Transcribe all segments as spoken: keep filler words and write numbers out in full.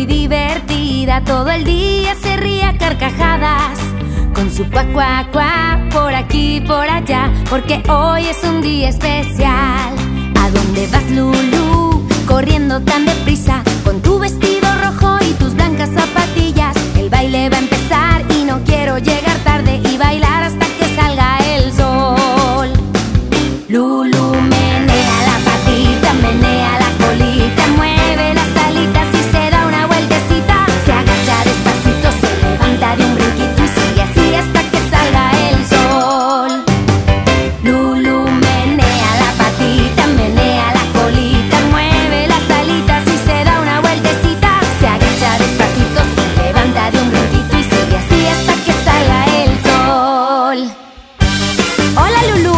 divertida, todo el día se ríe a carcajadas, con su cuac, cuac, cuac, por aquí y por allá, porque hoy es un día especial. ¿A dónde vas, Lulú? Corriendo tan deprisa, con tu vestido rojo y tus blancas zapatillas. El baile va a empezar y no quiero llegar tarde y bailar hasta que salga el sol. Lulú menea la patita, menea la colita, mueve las alitas y se da una vueltecita. Se agacha despacito, se levanta de un brinquito y sigue así hasta que salga el sol. Lulú menea la patita, menea la colita, mueve las alitas y se da una vueltecita. Se agacha despacito, se levanta de un brinquito y sigue así hasta que salga el sol. Hola, Lulú.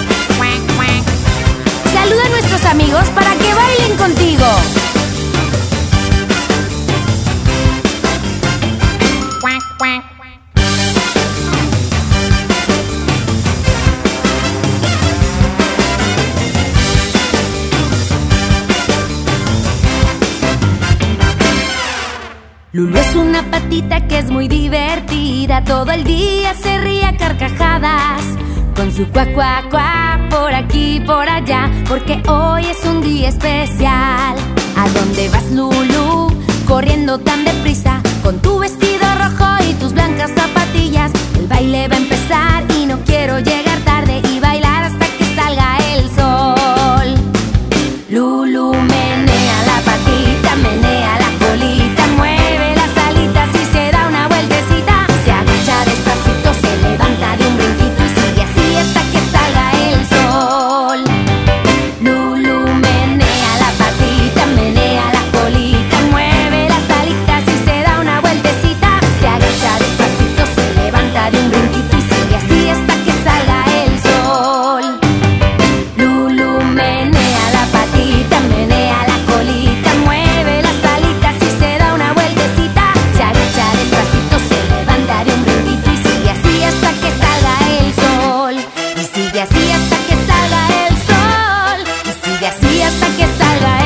Saluda a nuestros amigos para que bailen contigo. Lulú es una patita que es muy divertida, todo el día se ríe a carcajadas, con su cuac, cuac, cuac, por aquí y por allá, porque hoy es un día especial. ¿A dónde vas, Lulú? Corriendo tan deprisa, con tu vestido rojo y tus blancas zapatillas. El baile va a empezar y no quiero llegar tarde y bailar hasta que salga el sol. Lulú menea la patita, menea la colita, mueve las alitas y se da una vueltecita. Se agacha despacito, se levanta de un brinquito y sigue así hasta que salga el sol. Lulú menea la patita, menea la colita, mueve las alitas y se da una vueltecita. Se agacha despacito, se levanta de un brinquito y sigue así hasta que salga el sol. Lulú menea la patita, menea la colita, mueve las alitas y se da una vueltecita. Se agacha despacito, se levanta de un brinquito y sigue así hasta que salga el sol. Y sigue así hasta que salga el sol. Y sigue así hasta que salga